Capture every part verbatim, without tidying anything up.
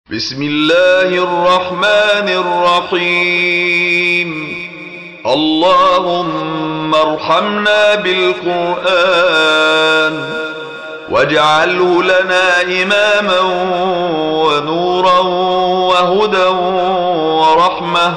بسم الله الرحمن الرحيم. اللهم ارحمنا بالقرآن واجعله لنا إماما ونورا وهدى ورحمة.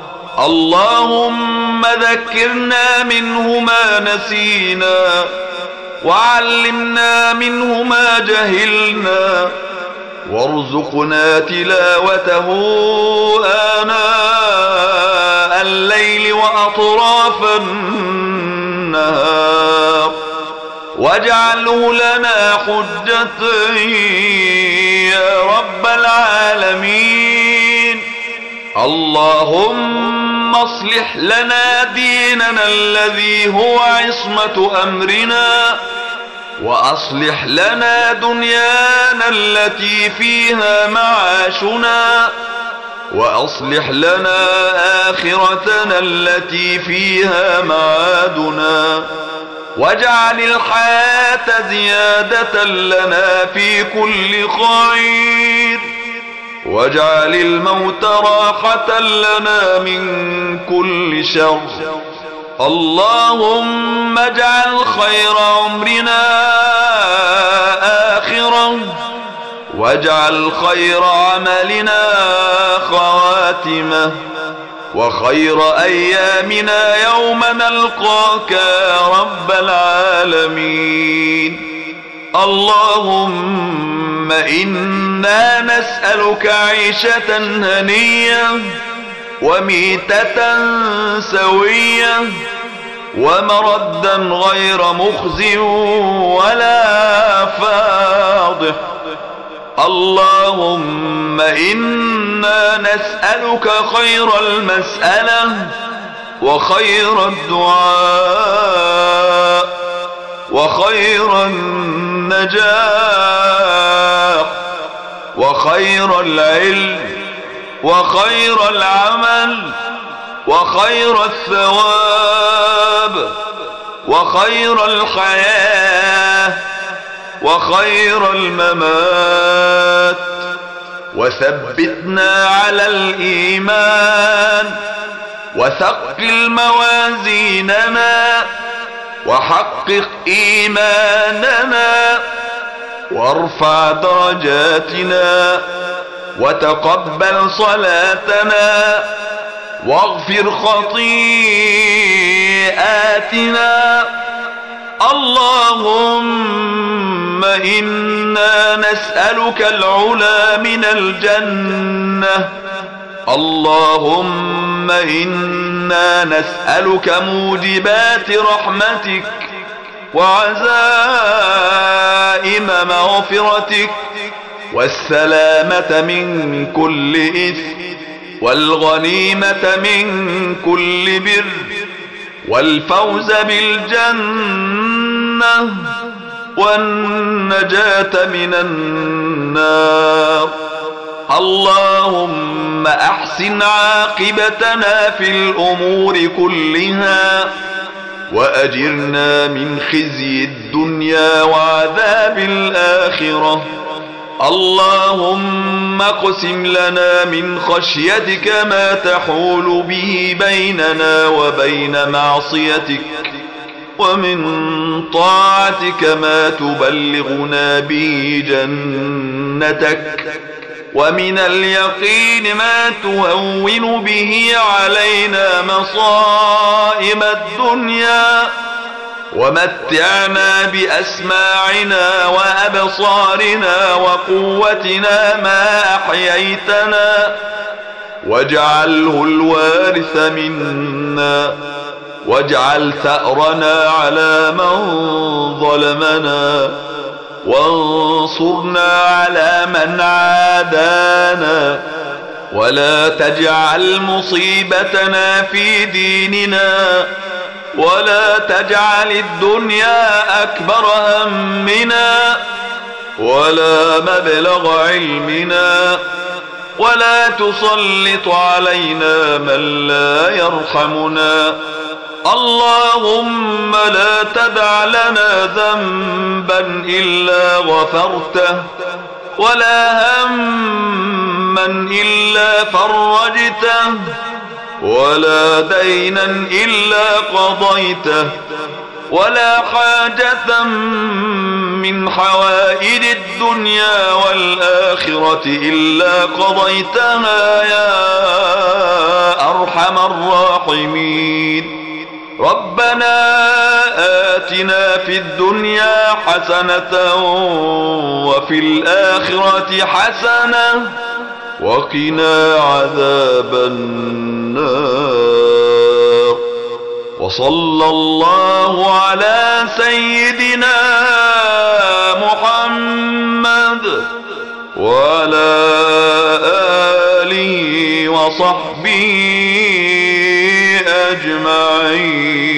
اللهم ذكرنا منه ما نسينا وعلمنا منه ما جهلنا وارزقنا تلاوته آناء الليل وأطراف النهار واجعله لنا حجة يا رب العالمين. اللهم اصلح لنا ديننا الذي هو عصمة أمرنا وأصلح لنا دنيانا التي فيها معاشنا وأصلح لنا آخرتنا التي فيها معادنا واجعل الحياة زيادة لنا في كل خير واجعل الموت راحة لنا من كل شر. اللهم اجعل خير عمرنا آخرة واجعل خير عملنا خواتمة وخير أيامنا يوم نلقاك يا رب العالمين. اللهم إنا نسألك عيشة هنية وميتة سوية ومردا غير مخزي ولا فاضح. اللهم إنا نسألك خير المسألة وخير الدعاء وخير النجاح وخير العلم وخير العمل وخير الثواب وخير الحياة وخير الممات. وثبتنا على الإيمان وثقل موازيننا وحقق إيماننا وارفع درجاتنا وتقبل صلاتنا واغفر خطيئاتنا. اللهم إنا نسألك العلا من الجنة. اللهم إنا نسألك موجبات رحمتك وعزائم مغفرتك والسلامة من كل إثم والغنيمة من كل بر والفوز بالجنة والنجاة من النار. اللهم أحسن عاقبتنا في الأمور كلها وأجرنا من خزي الدنيا وعذاب الآخرة. اللهم اقسم لنا من خشيتك ما تحول به بيننا وبين معصيتك ومن طاعتك ما تبلغنا به جنتك ومن اليقين ما تهون به علينا مصائب الدنيا ومتعنا بأسماعنا وأبصارنا وقوتنا ما أحييتنا واجعله الوارث منا واجعل ثأرنا على من ظلمنا وانصرنا على من عادانا ولا تجعل مصيبتنا في ديننا ولا تجعل الدنيا أكبر همنا ولا مبلغ علمنا ولا تسلط علينا من لا يرحمنا. اللهم لا تدع لنا ذنبا إلا غفرته ولا هم هما إلا فرجته ولا دينا إلا قضيته ولا حاجة من حوائج الدنيا والآخرة إلا قضيتها يا أرحم الراحمين. ربنا آتنا في الدنيا حسنة وفي الآخرة حسنة وقنا عذاب النار. وصلى الله على سيدنا محمد وعلى آله وصحبه أجمعين.